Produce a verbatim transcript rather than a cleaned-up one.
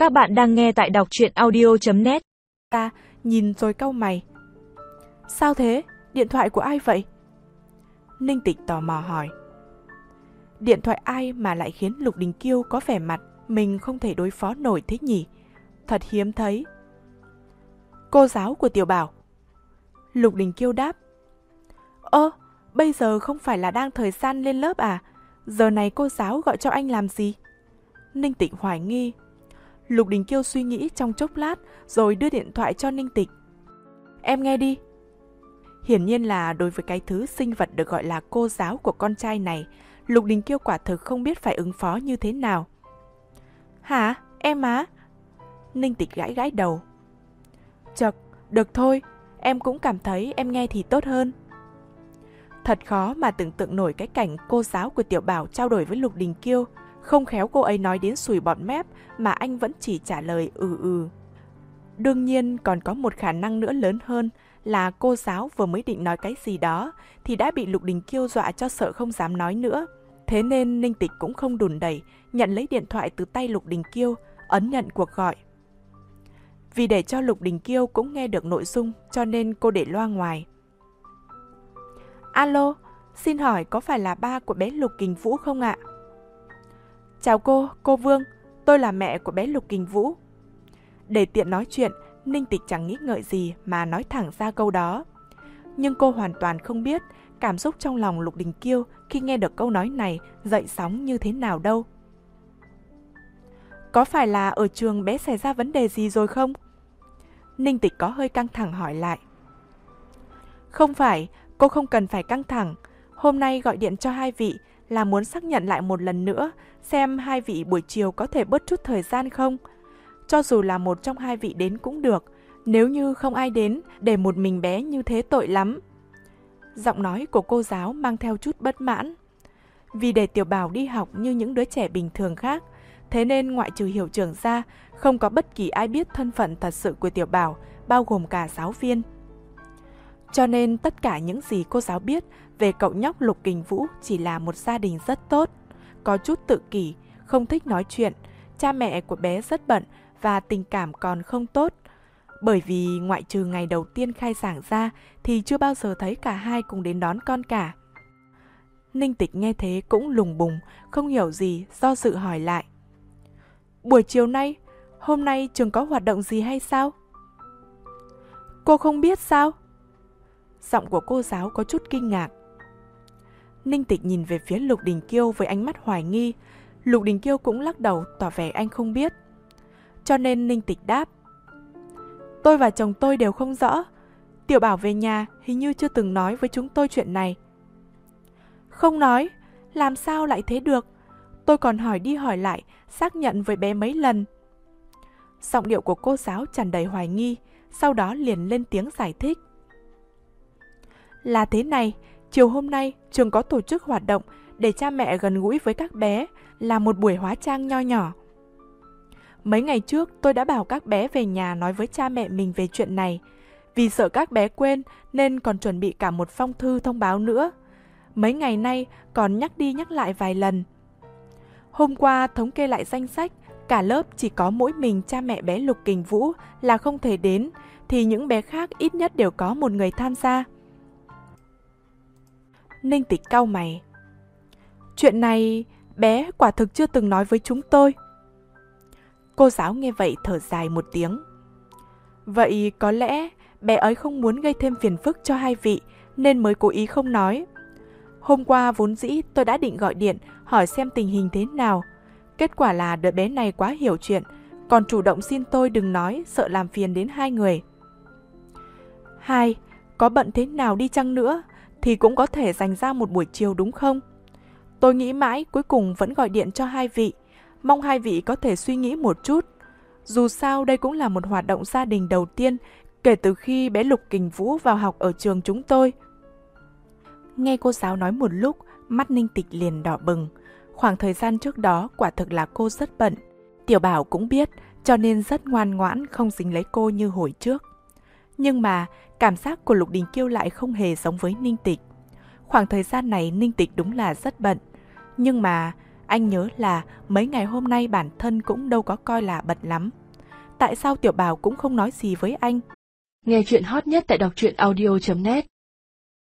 Các bạn đang nghe tại đọc truyện audio chấm net. Ta nhìn rồi cau mày. Sao thế? Điện thoại của ai vậy? Ninh Tịch tò mò hỏi. Điện thoại ai mà lại khiến Lục Đình Kiêu có vẻ mặt mình không thể đối phó nổi thế nhỉ? Thật hiếm thấy. Cô giáo của Tiểu Bảo. Lục Đình Kiêu đáp. Ơ, bây giờ không phải là đang thời gian lên lớp à? Giờ này cô giáo gọi cho anh làm gì? Ninh Tịch hoài nghi. Lục Đình Kiêu suy nghĩ trong chốc lát rồi đưa điện thoại cho Ninh Tịch. Em nghe đi. Hiển nhiên là đối với cái thứ sinh vật được gọi là cô giáo của con trai này, Lục Đình Kiêu quả thực không biết phải ứng phó như thế nào. Hả? Em á? Ninh Tịch gãi gãi đầu. Chật, được thôi, em cũng cảm thấy em nghe thì tốt hơn. Thật khó mà tưởng tượng nổi cái cảnh cô giáo của Tiểu Bảo trao đổi với Lục Đình Kiêu. Không khéo cô ấy nói đến sùi bọt mép mà anh vẫn chỉ trả lời ừ ừ. Đương nhiên còn có một khả năng nữa lớn hơn là cô giáo vừa mới định nói cái gì đó thì đã bị Lục Đình Kiêu dọa cho sợ không dám nói nữa. Thế nên Ninh Tịch cũng không đùn đẩy, nhận lấy điện thoại từ tay Lục Đình Kiêu, ấn nhận cuộc gọi. Vì để cho Lục Đình Kiêu cũng nghe được nội dung cho nên cô để loa ngoài. Alo, xin hỏi có phải là ba của bé Lục Kình Vũ không ạ? Chào cô, cô Vương, tôi là mẹ của bé Lục Kình Vũ. Để tiện nói chuyện, Ninh Tịch chẳng nghĩ ngợi gì mà nói thẳng ra câu đó. Nhưng cô hoàn toàn không biết cảm xúc trong lòng Lục Đình Kiêu khi nghe được câu nói này dậy sóng như thế nào đâu. Có phải là ở trường bé xảy ra vấn đề gì rồi không? Ninh Tịch có hơi căng thẳng hỏi lại. Không phải, cô không cần phải căng thẳng. Hôm nay gọi điện cho hai vị là muốn xác nhận lại một lần nữa xem hai vị buổi chiều có thể bớt chút thời gian không. Cho dù là một trong hai vị đến cũng được, nếu như không ai đến, để một mình bé như thế tội lắm. Giọng nói của cô giáo mang theo chút bất mãn. Vì để Tiểu Bảo đi học như những đứa trẻ bình thường khác, thế nên ngoại trừ hiệu trưởng ra, không có bất kỳ ai biết thân phận thật sự của Tiểu Bảo, bao gồm cả giáo viên. Cho nên tất cả những gì cô giáo biết về cậu nhóc Lục Kình Vũ chỉ là một gia đình rất tốt, có chút tự kỷ, không thích nói chuyện, cha mẹ của bé rất bận và tình cảm còn không tốt. Bởi vì ngoại trừ ngày đầu tiên khai giảng ra thì chưa bao giờ thấy cả hai cùng đến đón con cả. Ninh Tịch nghe thế cũng lùng bùng, không hiểu gì, do dự hỏi lại. Buổi chiều nay, hôm nay trường có hoạt động gì hay sao? Cô không biết sao? Giọng của cô giáo có chút kinh ngạc. Ninh Tịch nhìn về phía Lục Đình Kiêu với ánh mắt hoài nghi. Lục Đình Kiêu cũng lắc đầu tỏ vẻ anh không biết. Cho nên Ninh Tịch đáp. Tôi và chồng tôi đều không rõ. Tiểu Bảo về nhà hình như chưa từng nói với chúng tôi chuyện này. Không nói? Làm sao lại thế được? Tôi còn hỏi đi hỏi lại, xác nhận với bé mấy lần. Giọng điệu của cô giáo tràn đầy hoài nghi, sau đó liền lên tiếng giải thích. Là thế này, chiều hôm nay trường có tổ chức hoạt động để cha mẹ gần gũi với các bé, là một buổi hóa trang nho nhỏ. Mấy ngày trước tôi đã bảo các bé về nhà nói với cha mẹ mình về chuyện này. Vì sợ các bé quên nên còn chuẩn bị cả một phong thư thông báo nữa. Mấy ngày nay còn nhắc đi nhắc lại vài lần. Hôm qua thống kê lại danh sách, cả lớp chỉ có mỗi mình cha mẹ bé Lục Kình Vũ là không thể đến, thì những bé khác ít nhất đều có một người tham gia. Ninh Tịch cau mày. Chuyện này bé quả thực chưa từng nói với chúng tôi. Cô giáo nghe vậy thở dài một tiếng. Vậy có lẽ bé ấy không muốn gây thêm phiền phức cho hai vị nên mới cố ý không nói. Hôm qua vốn dĩ tôi đã định gọi điện hỏi xem tình hình thế nào. Kết quả là đứa bé này quá hiểu chuyện, còn chủ động xin tôi đừng nói, sợ làm phiền đến hai người. Hai, có bận thế nào đi chăng nữa thì cũng có thể dành ra một buổi chiều đúng không? Tôi nghĩ mãi cuối cùng vẫn gọi điện cho hai vị. Mong hai vị có thể suy nghĩ một chút. Dù sao đây cũng là một hoạt động gia đình đầu tiên kể từ khi bé Lục Kình Vũ vào học ở trường chúng tôi. Nghe cô giáo nói một lúc, mắt Ninh Tịch liền đỏ bừng. Khoảng thời gian trước đó quả thực là cô rất bận. Tiểu Bảo cũng biết, cho nên rất ngoan ngoãn không dính lấy cô như hồi trước. Nhưng mà cảm giác của Lục Đình Kiêu lại không hề giống với Ninh Tịch. Khoảng thời gian này Ninh Tịch đúng là rất bận. Nhưng mà Anh nhớ là mấy ngày hôm nay bản thân cũng đâu có coi là bận lắm. Tại sao Tiểu Bảo cũng không nói gì với anh? Nghe chuyện hot nhất tại đọc truyện audio chấm net